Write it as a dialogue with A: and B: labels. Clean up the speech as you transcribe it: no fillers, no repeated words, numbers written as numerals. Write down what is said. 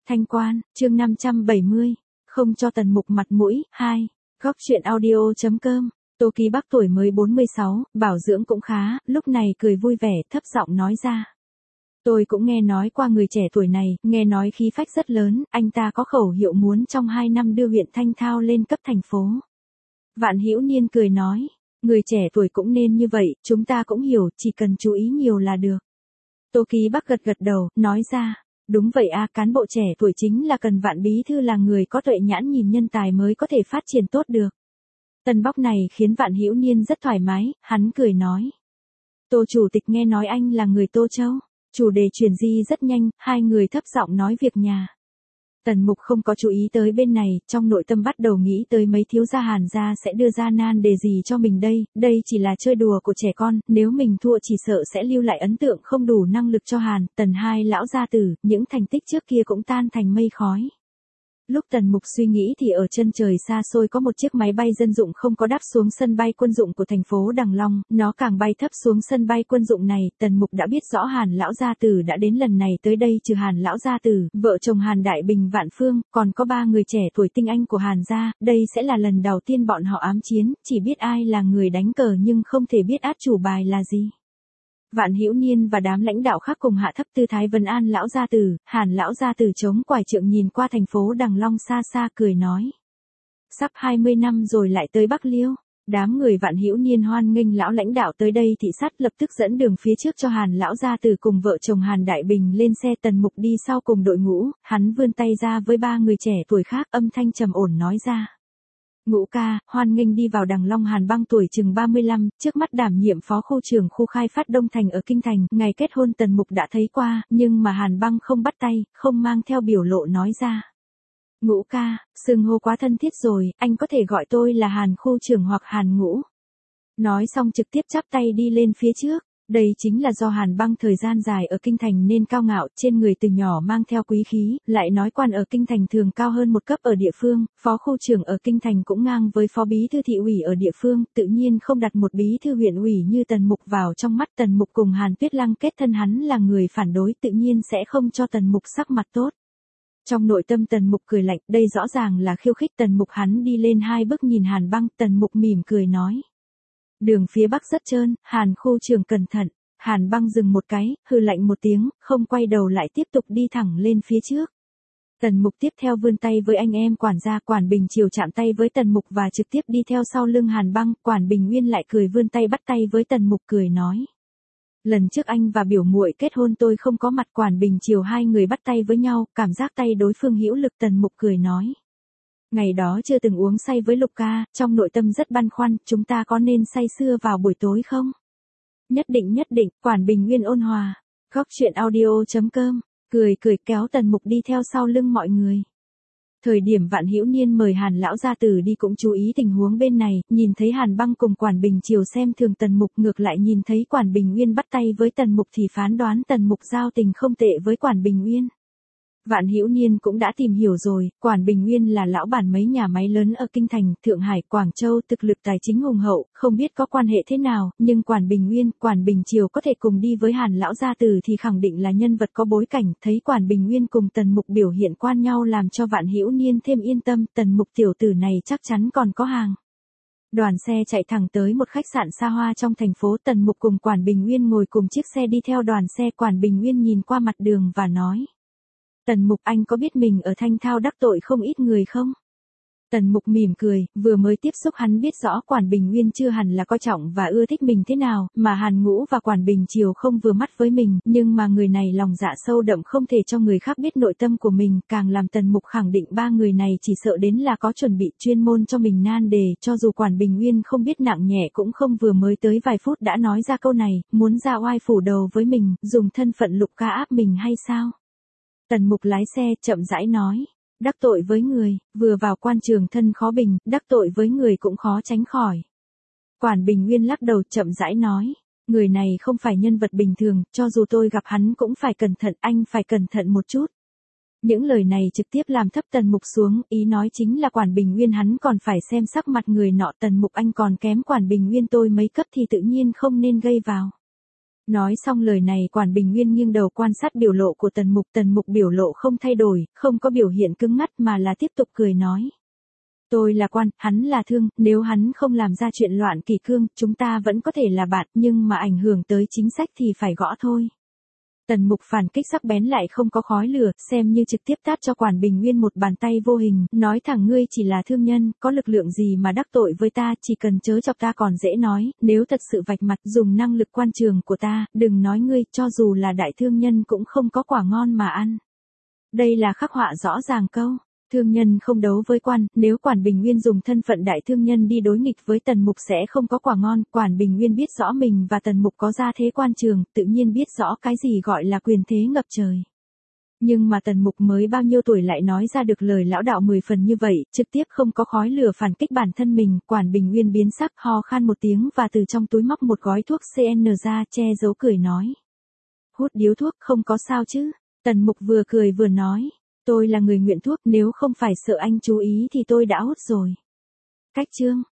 A: Thanh Quan, chương 570, không cho Tần Mục mặt mũi, 2, góc truyện audio.com, Tô Ký Bắc tuổi mới 46, bảo dưỡng cũng khá, lúc này cười vui vẻ, thấp giọng nói ra. Tôi cũng nghe nói qua người trẻ tuổi này, nghe nói khí phách rất lớn, anh ta có khẩu hiệu muốn trong 2 năm đưa huyện Thanh Thao lên cấp thành phố. Vạn Hữu Niên cười nói, người trẻ tuổi cũng nên như vậy, chúng ta cũng hiểu, chỉ cần chú ý nhiều là được. Tô Ký Bắc gật gật đầu, nói ra, đúng vậy a, cán bộ trẻ tuổi chính là cần Vạn bí thư là người có tuệ nhãn nhìn nhân tài mới có thể phát triển tốt được. Tân bóc này khiến Vạn Hữu Niên rất thoải mái, hắn cười nói. Tô chủ tịch nghe nói anh là người Tô Châu. Chủ đề chuyển di rất nhanh, hai người thấp giọng nói việc nhà. Tần Mục không có chú ý tới bên này, trong nội tâm bắt đầu nghĩ tới mấy thiếu gia Hàn gia sẽ đưa ra nan đề gì cho mình đây chỉ là chơi đùa của trẻ con, nếu mình thua chỉ sợ sẽ lưu lại ấn tượng không đủ năng lực cho Hàn, Tần hai lão gia tử, những thành tích trước kia cũng tan thành mây khói. Lúc Tần Mục suy nghĩ thì ở chân trời xa xôi có một chiếc máy bay dân dụng không có đáp xuống sân bay quân dụng của thành phố Đằng Long, nó càng bay thấp xuống sân bay quân dụng này, Tần Mục đã biết rõ Hàn lão gia tử đã đến lần này tới đây, trừ Hàn lão gia tử, vợ chồng Hàn Đại Bình Vạn Phương, còn có 3 người trẻ tuổi tinh anh của Hàn gia, đây sẽ là lần đầu tiên bọn họ ám chiến, chỉ biết ai là người đánh cờ nhưng không thể biết át chủ bài là gì. Vạn Hữu Niên và đám lãnh đạo khác cùng hạ thấp tư thái vân an lão gia tử, Hàn lão gia tử chống quải trượng nhìn qua thành phố Đằng Long xa xa cười nói. Sắp 20 năm rồi lại tới Bắc Liêu, đám người Vạn Hữu Niên hoan nghênh lão lãnh đạo tới đây thị sát, lập tức dẫn đường phía trước cho Hàn lão gia tử cùng vợ chồng Hàn Đại Bình lên xe. Tần Mục đi sau cùng đội ngũ, hắn vươn tay ra với 3 người trẻ tuổi khác, âm thanh trầm ổn nói ra. Ngũ ca, hoan nghênh đi vào Đằng Long. Hàn Băng tuổi chừng 35, trước mắt đảm nhiệm phó khu trưởng khu khai phát Đông Thành ở Kinh Thành, ngày kết hôn Tần Mục đã thấy qua, nhưng mà Hàn Băng không bắt tay, không mang theo biểu lộ nói ra. Ngũ ca, xưng hô quá thân thiết rồi, anh có thể gọi tôi là Hàn khu trưởng hoặc Hàn Ngũ. Nói xong trực tiếp chắp tay đi lên phía trước. Đây chính là do Hàn Băng thời gian dài ở Kinh Thành nên cao ngạo, trên người từ nhỏ mang theo quý khí, lại nói quan ở Kinh Thành thường cao hơn một cấp ở địa phương, phó khu trưởng ở Kinh Thành cũng ngang với phó bí thư thị ủy ở địa phương, tự nhiên không đặt một bí thư huyện ủy như Tần Mục vào trong mắt. Tần Mục cùng Hàn Tuyết Lăng kết thân, hắn là người phản đối, tự nhiên sẽ không cho Tần Mục sắc mặt tốt. Trong nội tâm Tần Mục cười lạnh, đây rõ ràng là khiêu khích. Tần Mục hắn đi lên 2 bước nhìn Hàn Băng, Tần Mục mỉm cười nói. Đường phía bắc rất trơn, Hàn khu trưởng cẩn thận. Hàn Băng dừng một cái, hừ lạnh một tiếng, không quay đầu lại tiếp tục đi thẳng lên phía trước. Tần Mục tiếp theo vươn tay với anh em quản gia. Quản Bình Triều chạm tay với Tần Mục và trực tiếp đi theo sau lưng Hàn Băng. Quản Bình Nguyên lại cười vươn tay bắt tay với Tần Mục cười nói. Lần trước anh và biểu muội kết hôn tôi không có mặt. Quản Bình Triều hai người bắt tay với nhau, cảm giác tay đối phương hữu lực. Tần Mục cười nói. Ngày đó chưa từng uống say với Lục ca, trong nội tâm rất băn khoăn, chúng ta có nên say sưa vào buổi tối không? Nhất định, Quản Bình Nguyên ôn hòa. Góc truyện audio.com, cười kéo Tần Mục đi theo sau lưng mọi người. Thời điểm Vạn Hữu Niên mời Hàn lão gia tử đi cũng chú ý tình huống bên này, nhìn thấy Hàn Băng cùng Quản Bình Triều xem thường Tần Mục, ngược lại nhìn thấy Quản Bình Nguyên bắt tay với Tần Mục thì phán đoán Tần Mục giao tình không tệ với Quản Bình Nguyên. Vạn Hữu Niên cũng đã tìm hiểu rồi, Quản Bình Nguyên là lão bản mấy nhà máy lớn ở Kinh Thành, Thượng Hải, Quảng Châu, thực lực tài chính hùng hậu, không biết có quan hệ thế nào, nhưng Quản Bình Nguyên, Quản Bình Triều có thể cùng đi với Hàn lão gia tử thì khẳng định là nhân vật có bối cảnh. Thấy Quản Bình Nguyên cùng Tần Mục biểu hiện quan nhau làm cho Vạn Hữu Niên thêm yên tâm, Tần Mục tiểu tử này chắc chắn còn có hàng. Đoàn xe chạy thẳng tới một khách sạn xa hoa trong thành phố. Tần Mục cùng Quản Bình Nguyên ngồi cùng chiếc xe đi theo đoàn xe. Quản Bình Nguyên nhìn qua mặt đường và nói. Tần Mục, anh có biết mình ở Thanh Thao đắc tội không ít người không? Tần Mục mỉm cười, vừa mới tiếp xúc hắn biết rõ Quản Bình Nguyên chưa hẳn là coi trọng và ưa thích mình thế nào, mà Hàn Ngũ và Quản Bình Triều không vừa mắt với mình, nhưng mà người này lòng dạ sâu đậm không thể cho người khác biết nội tâm của mình, càng làm Tần Mục khẳng định 3 người này chỉ sợ đến là có chuẩn bị chuyên môn cho mình nan đề, cho dù Quản Bình Nguyên không biết nặng nhẹ cũng không vừa mới tới vài phút đã nói ra câu này, muốn ra oai phủ đầu với mình, dùng thân phận Lục ca áp mình hay sao? Tần Mục lái xe chậm rãi nói, đắc tội với người, vừa vào quan trường thân khó bình, đắc tội với người cũng khó tránh khỏi. Quản Bình Nguyên lắc đầu chậm rãi nói, người này không phải nhân vật bình thường, cho dù tôi gặp hắn cũng phải cẩn thận, anh phải cẩn thận một chút. Những lời này trực tiếp làm thấp Tần Mục xuống, ý nói chính là Quản Bình Nguyên hắn còn phải xem sắc mặt người nọ. Tần Mục, anh còn kém Quản Bình Nguyên tôi mấy cấp thì tự nhiên không nên gây vào. Nói xong lời này Quản Bình Nguyên nghiêng đầu quan sát biểu lộ của Tần Mục biểu lộ không thay đổi, không có biểu hiện cứng ngắt mà là tiếp tục cười nói. Tôi là quan, hắn là thương, nếu hắn không làm ra chuyện loạn kỷ cương, chúng ta vẫn có thể là bạn, nhưng mà ảnh hưởng tới chính sách thì phải gõ thôi. Tần Mục phản kích sắc bén lại không có khói lửa, xem như trực tiếp tát cho Quản Bình Nguyên một bàn tay vô hình, nói thẳng ngươi chỉ là thương nhân, có lực lượng gì mà đắc tội với ta, chỉ cần chớ chọc ta còn dễ nói, nếu thật sự vạch mặt dùng năng lực quan trường của ta, đừng nói ngươi, cho dù là đại thương nhân cũng không có quả ngon mà ăn. Đây là khắc họa rõ ràng câu. Thương nhân không đấu với quan, nếu Quản Bình Nguyên dùng thân phận đại thương nhân đi đối nghịch với Tần Mục sẽ không có quả ngon, Quản Bình Nguyên biết rõ mình và Tần Mục có gia thế quan trường, tự nhiên biết rõ cái gì gọi là quyền thế ngập trời. Nhưng mà Tần Mục mới bao nhiêu tuổi lại nói ra được lời lão đạo 10 phần như vậy, trực tiếp không có khói lửa phản kích bản thân mình, Quản Bình Nguyên biến sắc ho khan một tiếng và từ trong túi móc một gói thuốc CN ra che giấu cười nói. Hút điếu thuốc không có sao chứ, Tần Mục vừa cười vừa nói. Tôi là người nghiện thuốc, nếu không phải sợ anh chú ý thì tôi đã hút rồi. Cách chương